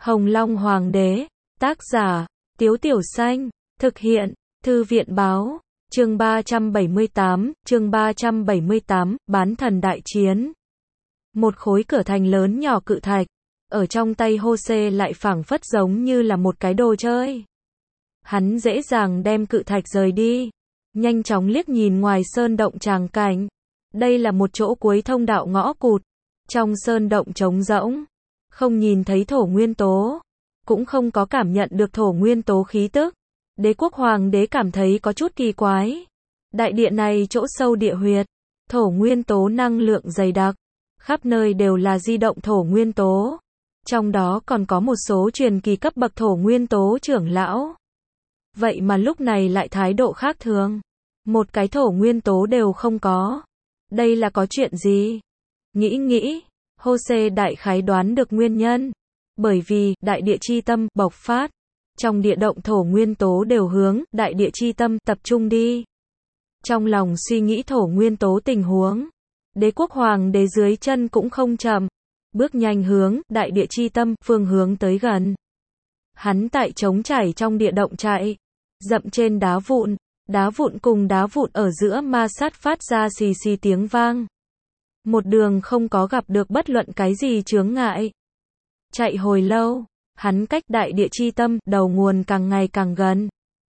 Hồng Long Hoàng đế, tác giả, Tiếu Tiểu Xanh, thực hiện, Thư viện báo, chương 378, bán thần đại chiến. Một khối cửa thành lớn nhỏ cự thạch, ở trong tay Jose lại phảng phất giống như là một cái đồ chơi. Hắn dễ dàng đem cự thạch rời đi, nhanh chóng liếc nhìn ngoài sơn động tràng cảnh. Đây là một chỗ cuối thông đạo ngõ cụt, trong sơn động trống rỗng, không nhìn thấy thổ nguyên tố, cũng không có cảm nhận được thổ nguyên tố khí tức. Đế quốc hoàng đế cảm thấy có chút kỳ quái. Đại điện này chỗ sâu địa huyệt, thổ nguyên tố năng lượng dày đặc, khắp nơi đều là di động thổ nguyên tố. Trong đó còn có một số truyền kỳ cấp bậc thổ nguyên tố trưởng lão. Vậy mà lúc này lại thái độ khác thường. Một cái thổ nguyên tố đều không có. Đây là có chuyện gì? Nghĩ, Jose đại khái đoán được nguyên nhân. Bởi vì, đại địa chi tâm, bộc phát. Trong địa động thổ nguyên tố đều hướng, đại địa chi tâm, tập trung đi. Trong lòng suy nghĩ thổ nguyên tố tình huống. Đế quốc hoàng đế dưới chân cũng không chậm. Bước nhanh hướng, đại địa chi tâm, phương hướng tới gần. Hắn tại trống trải trong địa động chạy. Dậm trên đá vụn cùng đá vụn ở giữa ma sát phát ra xì xì tiếng vang. Một đường không có gặp được bất luận cái gì chướng ngại. Chạy hồi lâu, hắn cách đại địa chi tâm, đầu nguồn càng ngày càng gần.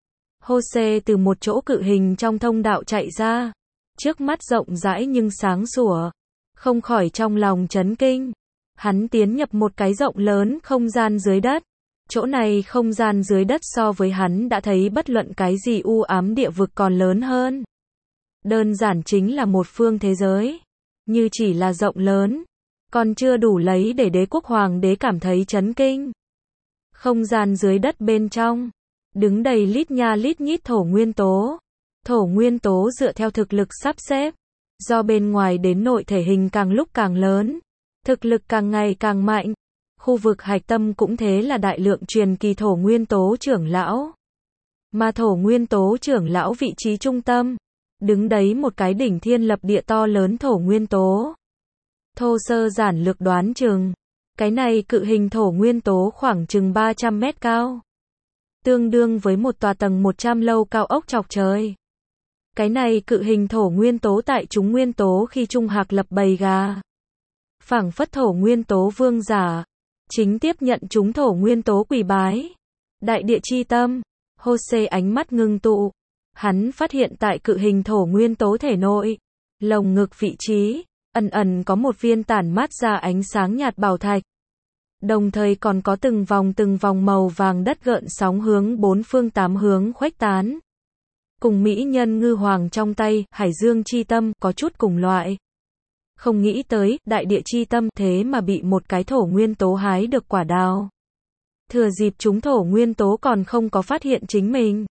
Jose từ một chỗ cự hình trong thông đạo chạy ra. Trước mắt rộng rãi nhưng sáng sủa. Không khỏi trong lòng chấn kinh. Hắn tiến nhập một cái rộng lớn không gian dưới đất. Chỗ này không gian dưới đất so với hắn đã thấy bất luận cái gì u ám địa vực còn lớn hơn. Đơn giản chính là một phương thế giới. Như chỉ là rộng lớn, còn chưa đủ lấy để đế quốc hoàng đế cảm thấy chấn kinh. Không gian dưới đất bên trong, đứng đầy lít nha lít nhít thổ nguyên tố. Thổ nguyên tố dựa theo thực lực sắp xếp. Do bên ngoài đến nội thể hình càng lúc càng lớn. Thực lực càng ngày càng mạnh. Khu vực hạch tâm cũng thế là đại lượng truyền kỳ thổ nguyên tố trưởng lão. Mà thổ nguyên tố trưởng lão vị trí trung tâm. Đứng đấy một cái đỉnh thiên lập địa to lớn thổ nguyên tố. Thô sơ giản lược đoán chừng. Cái này cự hình thổ nguyên tố khoảng chừng 300 mét cao. Tương đương với một tòa tầng 100 lâu cao ốc chọc trời. Cái này cự hình thổ nguyên tố tại chúng nguyên tố khi trung hạc lập bầy gà. Phảng phất thổ nguyên tố vương giả. Chính tiếp nhận chúng thổ nguyên tố quỳ bái. Đại địa chi tâm. Jose ánh mắt ngưng tụ. Hắn phát hiện tại cự hình thổ nguyên tố thể nội. Lồng ngực vị trí. Ẩn ẩn có một viên tản mát ra ánh sáng nhạt bảo thạch. Đồng thời còn có từng vòng màu vàng đất gợn sóng hướng bốn phương tám hướng khuếch tán. Cùng mỹ nhân ngư hoàng trong tay, hải dương chi tâm, có chút cùng loại. Không nghĩ tới, đại địa chi tâm thế mà bị một cái thổ nguyên tố hái được quả đào. Thừa dịp chúng thổ nguyên tố còn không có phát hiện chính mình.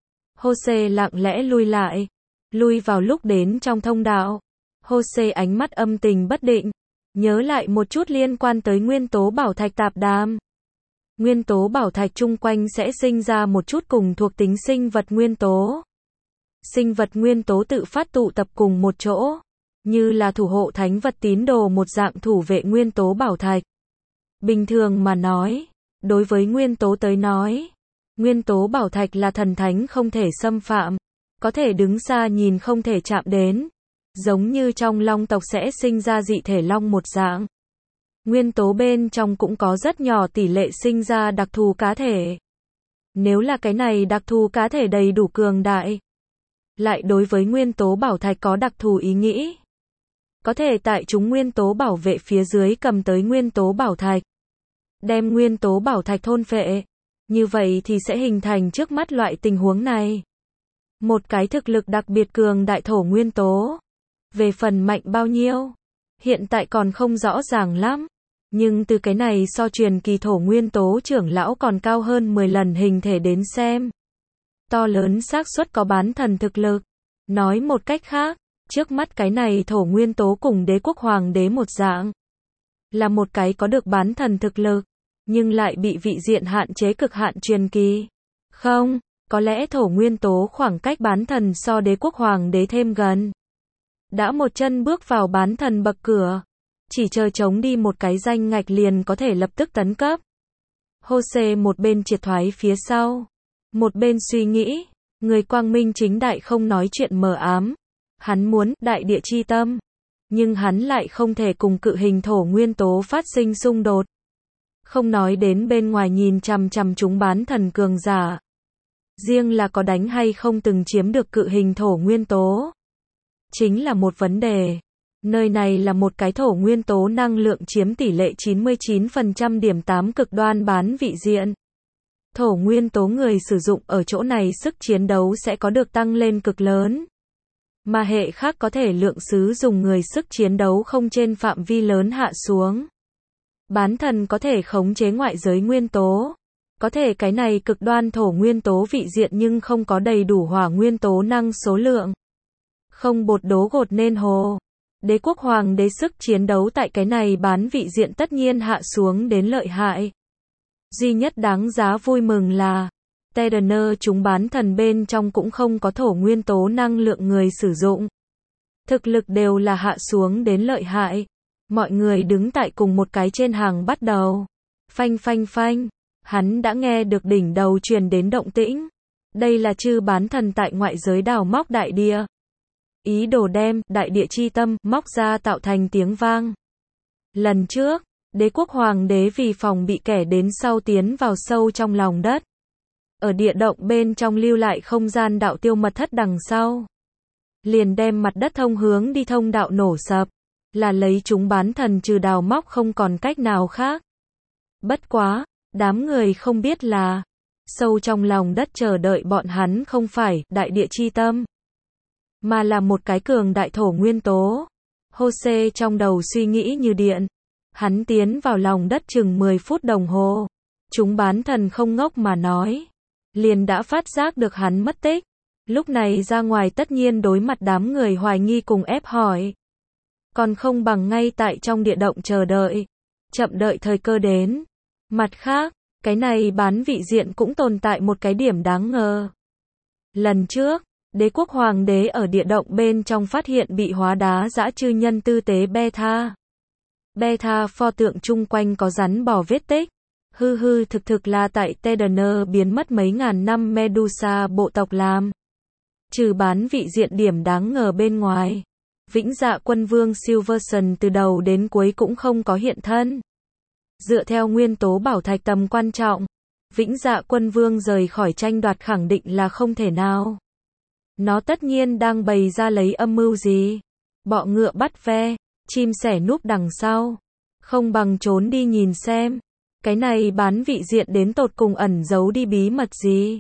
Jose lặng lẽ lui lại. Lui vào lúc đến trong thông đạo. Jose ánh mắt âm tình bất định. Nhớ lại một chút liên quan tới nguyên tố bảo thạch tạp đàm. Nguyên tố bảo thạch chung quanh sẽ sinh ra một chút cùng thuộc tính sinh vật nguyên tố. Sinh vật nguyên tố tự phát tụ tập cùng một chỗ. Như là thủ hộ thánh vật tín đồ một dạng thủ vệ nguyên tố bảo thạch. Bình thường mà nói, đối với nguyên tố tới nói, nguyên tố bảo thạch là thần thánh không thể xâm phạm, có thể đứng xa nhìn không thể chạm đến, giống như trong long tộc sẽ sinh ra dị thể long một dạng. Nguyên tố bên trong cũng có rất nhỏ tỷ lệ sinh ra đặc thù cá thể. Nếu là cái này đặc thù cá thể đầy đủ cường đại, lại đối với nguyên tố bảo thạch có đặc thù ý nghĩ. Có thể tại chúng nguyên tố bảo vệ phía dưới cầm tới nguyên tố bảo thạch. Đem nguyên tố bảo thạch thôn phệ. Như vậy thì sẽ hình thành trước mắt loại tình huống này. Một cái thực lực đặc biệt cường đại thổ nguyên tố. Về phần mạnh bao nhiêu? Hiện tại còn không rõ ràng lắm. Nhưng từ cái này so truyền kỳ thổ nguyên tố trưởng lão còn cao hơn 10 lần hình thể đến xem. To lớn xác suất có bán thần thực lực. Nói một cách khác. Trước mắt cái này thổ nguyên tố cùng đế quốc hoàng đế một dạng. Là một cái có được bán thần thực lực. Nhưng lại bị vị diện hạn chế cực hạn truyền kỳ. Không, có lẽ thổ nguyên tố khoảng cách bán thần so đế quốc hoàng đế thêm gần. Đã một chân bước vào bán thần bậc cửa. Chỉ chờ chống đi một cái danh ngạch liền có thể lập tức tấn cấp. Jose một bên triệt thoái phía sau, một bên suy nghĩ, người quang minh chính đại không nói chuyện mờ ám. Hắn muốn đại địa chi tâm, nhưng hắn lại không thể cùng cự hình thổ nguyên tố phát sinh xung đột. Không nói đến bên ngoài nhìn chằm chằm chúng bán thần cường giả. Riêng là có đánh hay không từng chiếm được cự hình thổ nguyên tố. Chính là một vấn đề. Nơi này là một cái thổ nguyên tố năng lượng chiếm tỷ lệ 99% điểm 8 cực đoan bán vị diện. Thổ nguyên tố người sử dụng ở chỗ này sức chiến đấu sẽ có được tăng lên cực lớn. Mà hệ khác có thể lượng sứ dùng người sức chiến đấu không trên phạm vi lớn hạ xuống. Bán thần có thể khống chế ngoại giới nguyên tố. Có thể cái này cực đoan thổ nguyên tố vị diện nhưng không có đầy đủ hỏa nguyên tố năng số lượng. Không bột đố gột nên hồ. Đế quốc hoàng đế sức chiến đấu tại cái này bán vị diện tất nhiên hạ xuống đến lợi hại. Duy nhất đáng giá vui mừng là Tedener chúng bán thần bên trong cũng không có thổ nguyên tố năng lượng người sử dụng. Thực lực đều là hạ xuống đến lợi hại. Mọi người đứng tại cùng một cái trên hàng bắt đầu. Phanh phanh phanh. Hắn đã nghe được đỉnh đầu truyền đến động tĩnh. Đây là chư bán thần tại ngoại giới đào móc đại địa. Ý đồ đem đại địa chi tâm móc ra tạo thành tiếng vang. Lần trước, đế quốc hoàng đế vì phòng bị kẻ đến sau tiến vào sâu trong lòng đất. Ở địa động bên trong lưu lại không gian đạo tiêu mật thất đằng sau. Liền đem mặt đất thông hướng đi thông đạo nổ sập. Là lấy chúng bán thần trừ đào móc không còn cách nào khác. Bất quá, đám người không biết là sâu trong lòng đất chờ đợi bọn hắn không phải đại địa chi tâm, mà là một cái cường đại thổ nguyên tố. Jose trong đầu suy nghĩ như điện. Hắn tiến vào lòng đất chừng 10 phút đồng hồ. Chúng bán thần không ngốc mà nói. Liền đã phát giác được hắn mất tích. Lúc này ra ngoài tất nhiên đối mặt đám người hoài nghi cùng ép hỏi. Còn không bằng ngay tại trong địa động chờ đợi. Chậm đợi thời cơ đến. Mặt khác, cái này bán vị diện cũng tồn tại một cái điểm đáng ngờ. Lần trước, đế quốc hoàng đế ở địa động bên trong phát hiện bị hóa đá dã chư nhân tư tế Beta. Beta pho tượng chung quanh có rắn bò vết tích. Thực là tại Tedener biến mất mấy ngàn năm Medusa bộ tộc làm. Trừ bán vị diện điểm đáng ngờ bên ngoài. Vĩnh Dạ quân vương Silverson từ đầu đến cuối cũng không có hiện thân. Dựa theo nguyên tố bảo thạch tầm quan trọng, Vĩnh Dạ quân vương rời khỏi tranh đoạt khẳng định là không thể nào. Nó tất nhiên đang bày ra lấy âm mưu gì. Bọ ngựa bắt ve, chim sẻ núp đằng sau. Không bằng trốn đi nhìn xem. Cái này bán vị diện đến tột cùng ẩn giấu đi bí mật gì.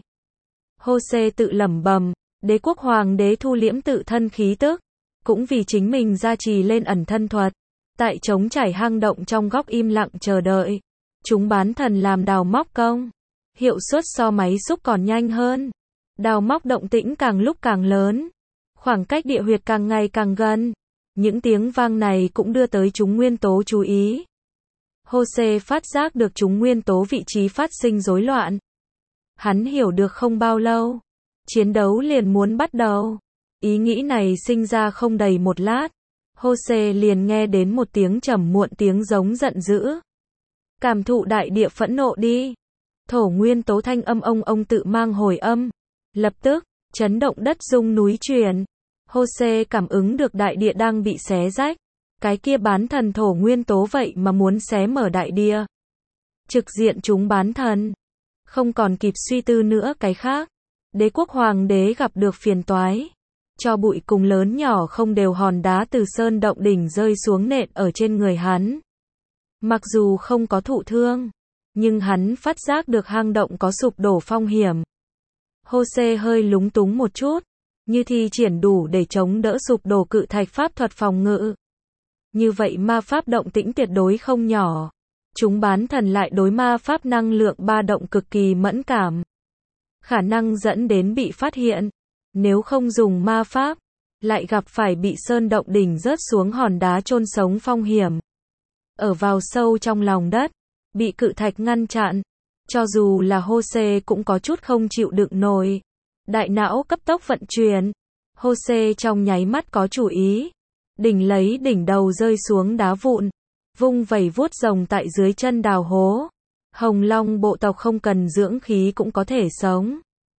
Jose tự lẩm bẩm, đế quốc hoàng đế thu liễm tự thân khí tức. Cũng vì chính mình gia trì lên ẩn thân thuật. Tại trống trải hang động trong góc im lặng chờ đợi. Chúng bán thần làm đào móc công. Hiệu suất so máy xúc còn nhanh hơn. Đào móc động tĩnh càng lúc càng lớn. Khoảng cách địa huyệt càng ngày càng gần. Những tiếng vang này cũng đưa tới chúng nguyên tố chú ý. Jose phát giác được chúng nguyên tố vị trí phát sinh rối loạn. Hắn hiểu được không bao lâu. Chiến đấu liền muốn bắt đầu. Ý nghĩ này sinh ra không đầy một lát. Jose liền nghe đến một tiếng trầm muộn tiếng giống giận dữ. Cảm thụ đại địa phẫn nộ đi. Thổ nguyên tố thanh âm ông tự mang hồi âm. Lập tức, chấn động đất rung núi chuyển. Jose cảm ứng được đại địa đang bị xé rách. Cái kia bán thần thổ nguyên tố vậy mà muốn xé mở đại địa. Trực diện chúng bán thần. Không còn kịp suy tư nữa cái khác. Đế quốc hoàng đế gặp được phiền toái. Cho bụi cùng lớn nhỏ không đều hòn đá từ sơn động đỉnh rơi xuống nện ở trên người hắn. Mặc dù không có thụ thương, nhưng hắn phát giác được hang động có sụp đổ phong hiểm. Jose hơi lúng túng một chút, như thi triển đủ để chống đỡ sụp đổ cự thạch pháp thuật phòng ngự. Như vậy ma pháp động tĩnh tuyệt đối không nhỏ. Chúng bán thần lại đối ma pháp năng lượng ba động cực kỳ mẫn cảm. Khả năng dẫn đến bị phát hiện. Nếu không dùng ma pháp, lại gặp phải bị sơn động đỉnh rớt xuống hòn đá chôn sống phong hiểm. Ở vào sâu trong lòng đất, bị cự thạch ngăn chặn. Cho dù là Jose cũng có chút không chịu đựng nổi. Đại não cấp tốc vận chuyển. Jose trong nháy mắt có chủ ý. Lấy đỉnh đầu rơi xuống đá vụn. Vung vẩy vuốt rồng tại dưới chân đào hố. Hồng Long bộ tộc không cần dưỡng khí cũng có thể sống.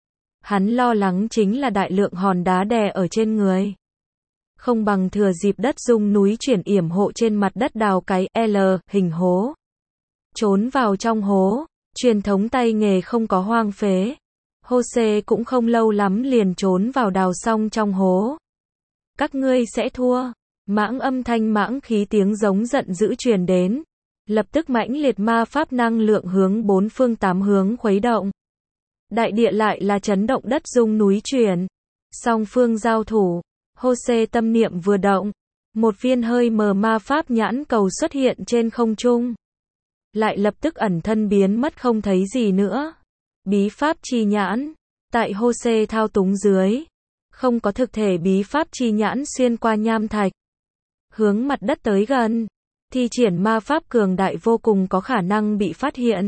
Hắn lo lắng chính là đại lượng hòn đá đè ở trên người. Không bằng thừa dịp đất rung núi chuyển yểm hộ trên mặt đất đào cái L hình hố. Trốn vào trong hố, truyền thống tay nghề không có hoang phế. Jose cũng không lâu lắm liền trốn vào đào xong trong hố. Các ngươi sẽ thua. Mãng âm thanh mãng khí tiếng giống giận dữ truyền đến. Lập tức mãnh liệt ma pháp năng lượng hướng bốn phương tám hướng khuấy động. Đại địa lại là chấn động đất rung núi chuyển. Song phương giao thủ. Jose tâm niệm vừa động. Một viên hơi mờ ma pháp nhãn cầu xuất hiện trên không trung. Lại lập tức ẩn thân biến mất không thấy gì nữa. Bí pháp chi nhãn. Tại Jose thao túng dưới. Không có thực thể bí pháp chi nhãn xuyên qua nham thạch. Hướng mặt đất tới gần. Thi triển ma pháp cường đại vô cùng có khả năng bị phát hiện.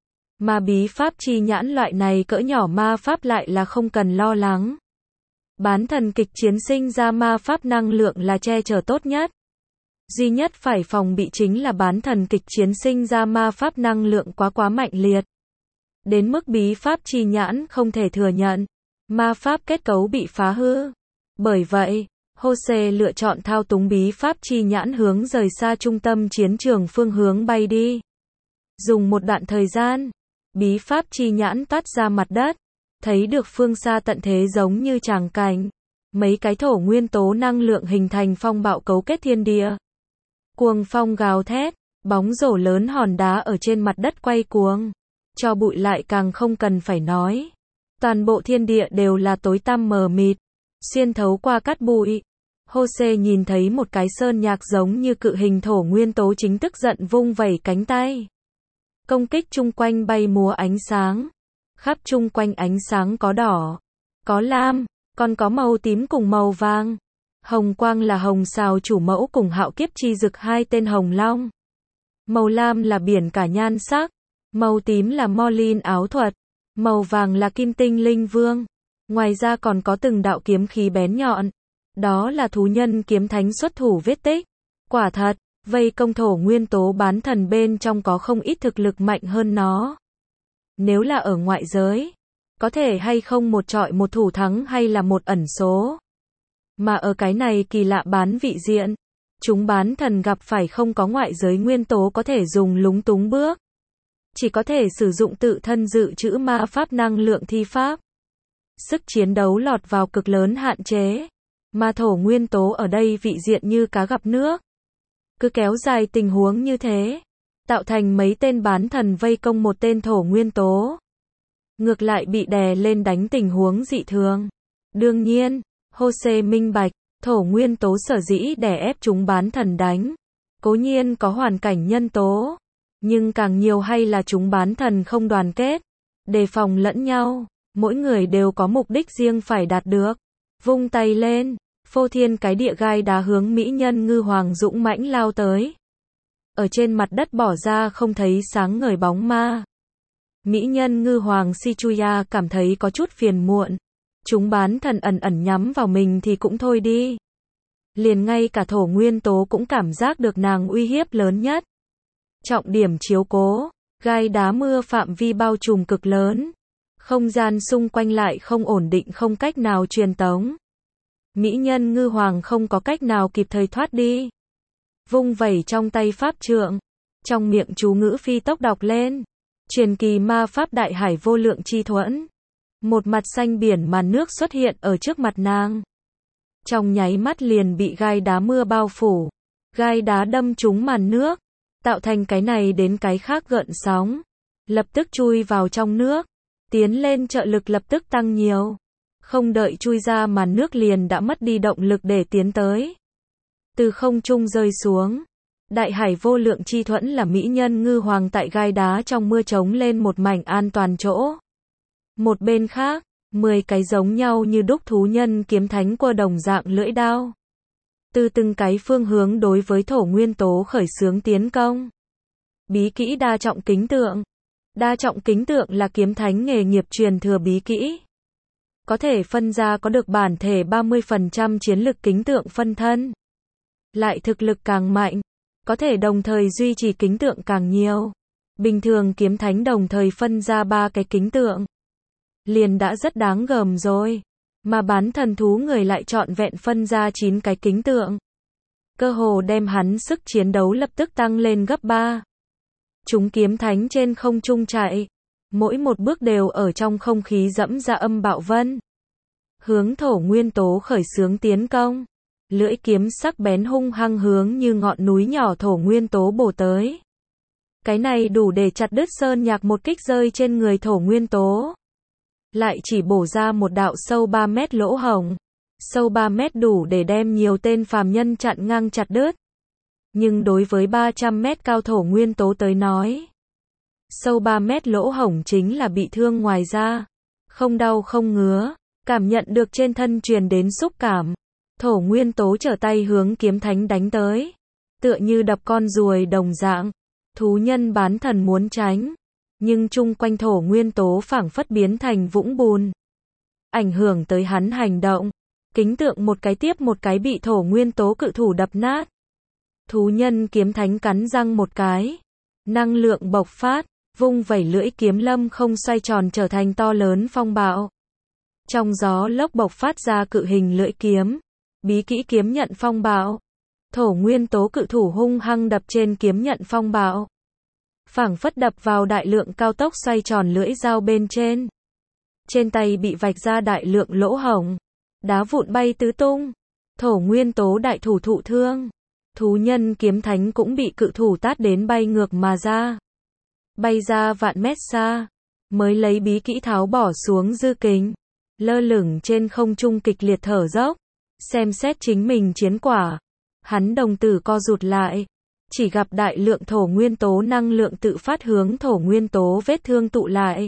Mà bí pháp chi nhãn loại này cỡ nhỏ ma pháp lại là không cần lo lắng. Bán thần kịch chiến sinh ra ma pháp năng lượng là che chở tốt nhất. Duy nhất phải phòng bị chính là bán thần kịch chiến sinh ra ma pháp năng lượng quá mạnh liệt. Đến mức bí pháp chi nhãn không thể thừa nhận. Ma pháp kết cấu bị phá hư. Bởi vậy, Jose lựa chọn thao túng bí pháp chi nhãn hướng rời xa trung tâm chiến trường phương hướng bay đi. Dùng một đoạn thời gian, bí pháp chi nhãn toát ra mặt đất. Thấy được phương xa tận thế giống như tràng cảnh. Mấy cái thổ nguyên tố năng lượng hình thành phong bạo cấu kết thiên địa. Cuồng phong gào thét, bóng rổ lớn hòn đá ở trên mặt đất quay cuồng. Cho bụi lại càng không cần phải nói. Toàn bộ thiên địa đều là tối tăm mờ mịt. Xuyên thấu qua cát bụi. Jose nhìn thấy một cái sơn nhạc giống như cự hình thổ nguyên tố chính tức giận vung vẩy cánh tay. Công kích chung quanh bay múa ánh sáng. Khắp chung quanh ánh sáng có đỏ, có lam, còn có màu tím cùng màu vàng. Hồng quang là hồng sào chủ mẫu cùng hạo kiếp chi dực hai tên hồng long. Màu lam là biển cả nhan sắc. Màu tím là Morlin áo thuật. Màu vàng là kim tinh linh vương. Ngoài ra còn có từng đạo kiếm khí bén nhọn. Đó là thú nhân kiếm thánh xuất thủ vết tích. Quả thật, vây công thổ nguyên tố bán thần bên trong có không ít thực lực mạnh hơn nó. Nếu là ở ngoại giới, có thể hay không một trọi một thủ thắng hay là một ẩn số. Mà ở cái này kỳ lạ bán vị diện, chúng bán thần gặp phải không có ngoại giới nguyên tố có thể dùng lúng túng bước. Chỉ có thể sử dụng tự thân dự trữ ma pháp năng lượng thi pháp. Sức chiến đấu lọt vào cực lớn hạn chế. Mà thổ nguyên tố ở đây vị diện như cá gặp nước. Cứ kéo dài tình huống như thế. Tạo thành mấy tên bán thần vây công một tên thổ nguyên tố. Ngược lại bị đè lên đánh tình huống dị thường. Đương nhiên, Jose minh bạch, thổ nguyên tố sở dĩ đè ép chúng bán thần đánh. Cố nhiên có hoàn cảnh nhân tố. Nhưng càng nhiều hay là chúng bán thần không đoàn kết. Đề phòng lẫn nhau. Mỗi người đều có mục đích riêng phải đạt được. Vung tay lên. Phô thiên cái địa gai đá hướng mỹ nhân ngư hoàng dũng mãnh lao tới. Ở trên mặt đất bỏ ra không thấy sáng ngời bóng ma. Mỹ nhân ngư hoàng Shichuya cảm thấy có chút phiền muộn. Chúng bán thần ẩn nhắm vào mình thì cũng thôi đi. Liền ngay cả thổ nguyên tố cũng cảm giác được nàng uy hiếp lớn nhất. Trọng điểm chiếu cố, gai đá mưa phạm vi bao trùm cực lớn. Không gian xung quanh lại không ổn định không cách nào truyền tống. Mỹ nhân ngư hoàng không có cách nào kịp thời thoát đi. Vung vẩy trong tay pháp trượng. Trong miệng chú ngữ phi tốc đọc lên. Truyền kỳ ma pháp đại hải vô lượng chi thuẫn. Một mặt xanh biển màn nước xuất hiện ở trước mặt nàng. Trong nháy mắt liền bị gai đá mưa bao phủ. Gai đá đâm trúng màn nước. Tạo thành cái này đến cái khác gợn sóng. Lập tức chui vào trong nước. Tiến lên trợ lực lập tức tăng nhiều. Không đợi chui ra màn nước liền đã mất đi động lực để tiến tới. Từ không trung rơi xuống. Đại hải vô lượng chi thuẫn là mỹ nhân ngư hoàng tại gai đá trong mưa trống lên một mảnh an toàn chỗ. Một bên khác, 10 cái giống nhau như đúc thú nhân kiếm thánh qua đồng dạng lưỡi đao. Từ từng cái phương hướng đối với thổ nguyên tố khởi xướng tiến công. Bí kỹ đa trọng kính tượng. Đa trọng kính tượng là kiếm thánh nghề nghiệp truyền thừa bí kỹ. Có thể phân ra có được bản thể 30% chiến lực kính tượng phân thân. Lại thực lực càng mạnh, có thể đồng thời duy trì kính tượng càng nhiều. Bình thường kiếm thánh đồng thời phân ra 3 cái kính tượng, liền đã rất đáng gờm rồi. Mà bán thần thú người lại trọn vẹn phân ra 9 cái kính tượng. Cơ hồ đem hắn sức chiến đấu lập tức tăng lên gấp 3. Chúng kiếm thánh trên không trung chạy. Mỗi một bước đều ở trong không khí dẫm ra âm bạo vân. Hướng thổ nguyên tố khởi xướng tiến công. Lưỡi kiếm sắc bén hung hăng hướng như ngọn núi nhỏ thổ nguyên tố bổ tới. Cái này đủ để chặt đứt sơn nhạc một kích rơi trên người thổ nguyên tố. Lại chỉ bổ ra một đạo sâu 3 mét lỗ hổng. Sâu 3 mét đủ để đem nhiều tên phàm nhân chặn ngang chặt đứt. Nhưng đối với 300 mét cao thổ nguyên tố tới nói, sâu 3 mét lỗ hổng chính là bị thương ngoài da. Không đau không ngứa, cảm nhận được trên thân truyền đến xúc cảm. Thổ nguyên tố trở tay hướng kiếm thánh đánh tới. Tựa như đập con ruồi đồng dạng. Thú nhân bán thần muốn tránh. Nhưng chung quanh thổ nguyên tố phảng phất biến thành vũng bùn. Ảnh hưởng tới hắn hành động. Kính tượng một cái tiếp một cái bị thổ nguyên tố cự thủ đập nát. Thú nhân kiếm thánh cắn răng một cái. Năng lượng bộc phát, vung vẩy lưỡi kiếm lâm không xoay tròn trở thành to lớn phong bạo. Trong gió lốc bộc phát ra cự hình lưỡi kiếm. Bí kỹ kiếm nhận phong bạo. Thổ nguyên tố cự thủ hung hăng đập trên kiếm nhận phong bạo. Phảng phất đập vào đại lượng cao tốc xoay tròn lưỡi dao bên trên. Trên tay bị vạch ra đại lượng lỗ hổng. Đá vụn bay tứ tung. Thổ nguyên tố đại thủ thụ thương. Thú nhân kiếm thánh cũng bị cự thủ tát đến bay ngược mà ra. Bay ra vạn mét xa. Mới lấy bí kỹ tháo bỏ xuống dư kính. Lơ lửng trên không trung kịch liệt thở dốc. Xem xét chính mình chiến quả. Hắn đồng tử co rụt lại. Chỉ gặp đại lượng thổ nguyên tố năng lượng tự phát hướng thổ nguyên tố vết thương tụ lại.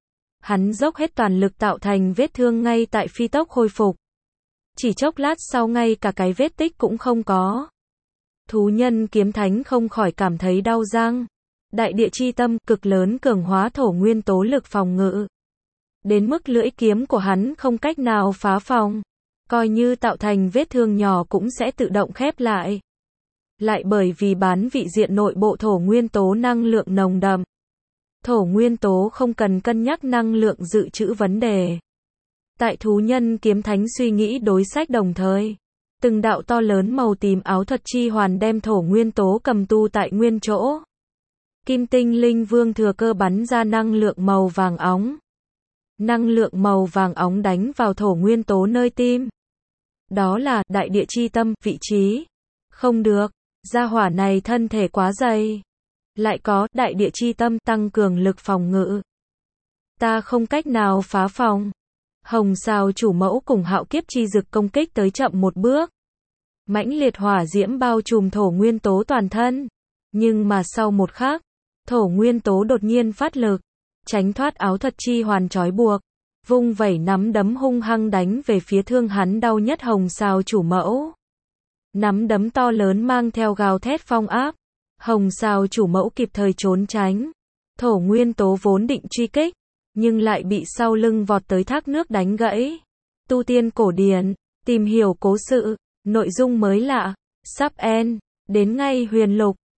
Hắn dốc hết toàn lực tạo thành vết thương ngay tại phi tốc khôi phục. Chỉ chốc lát sau ngay cả cái vết tích cũng không có. Thú nhân kiếm thánh không khỏi cảm thấy đau răng. Đại địa chi tâm cực lớn cường hóa thổ nguyên tố lực phòng ngự. Đến mức lưỡi kiếm của hắn không cách nào phá phòng. Coi như tạo thành vết thương nhỏ cũng sẽ tự động khép lại. Lại bởi vì bán vị diện nội bộ thổ nguyên tố năng lượng nồng đậm. Thổ nguyên tố không cần cân nhắc năng lượng dự trữ vấn đề. Tại thú nhân kiếm thánh suy nghĩ đối sách đồng thời. Từng đạo to lớn màu tím áo thuật chi hoàn đem thổ nguyên tố cầm tu tại nguyên chỗ. Kim tinh linh vương thừa cơ bắn ra năng lượng màu vàng óng. Năng lượng màu vàng óng đánh vào thổ nguyên tố nơi tim. Đó là đại địa chi tâm, vị trí. Không được, gia hỏa này thân thể quá dày. Lại có đại địa chi tâm tăng cường lực phòng ngự. Ta không cách nào phá phòng. Hồng Sao chủ mẫu cùng Hạo Kiếp chi dực công kích tới chậm một bước. Mãnh liệt hỏa diễm bao trùm thổ nguyên tố toàn thân. Nhưng mà sau một khắc, thổ nguyên tố đột nhiên phát lực, tránh thoát áo thuật chi hoàn trói buộc, vung vẩy nắm đấm hung hăng đánh về phía thương hắn đau nhất Hồng Sao chủ mẫu. Nắm đấm to lớn mang theo gào thét phong áp. Hồng Sao chủ mẫu kịp thời trốn tránh. Thổ nguyên tố vốn định truy kích, nhưng lại bị sau lưng vọt tới thác nước đánh gãy. Tu tiên cổ điển, tìm hiểu cố sự, nội dung mới lạ, sub en, đến ngay huyền lục.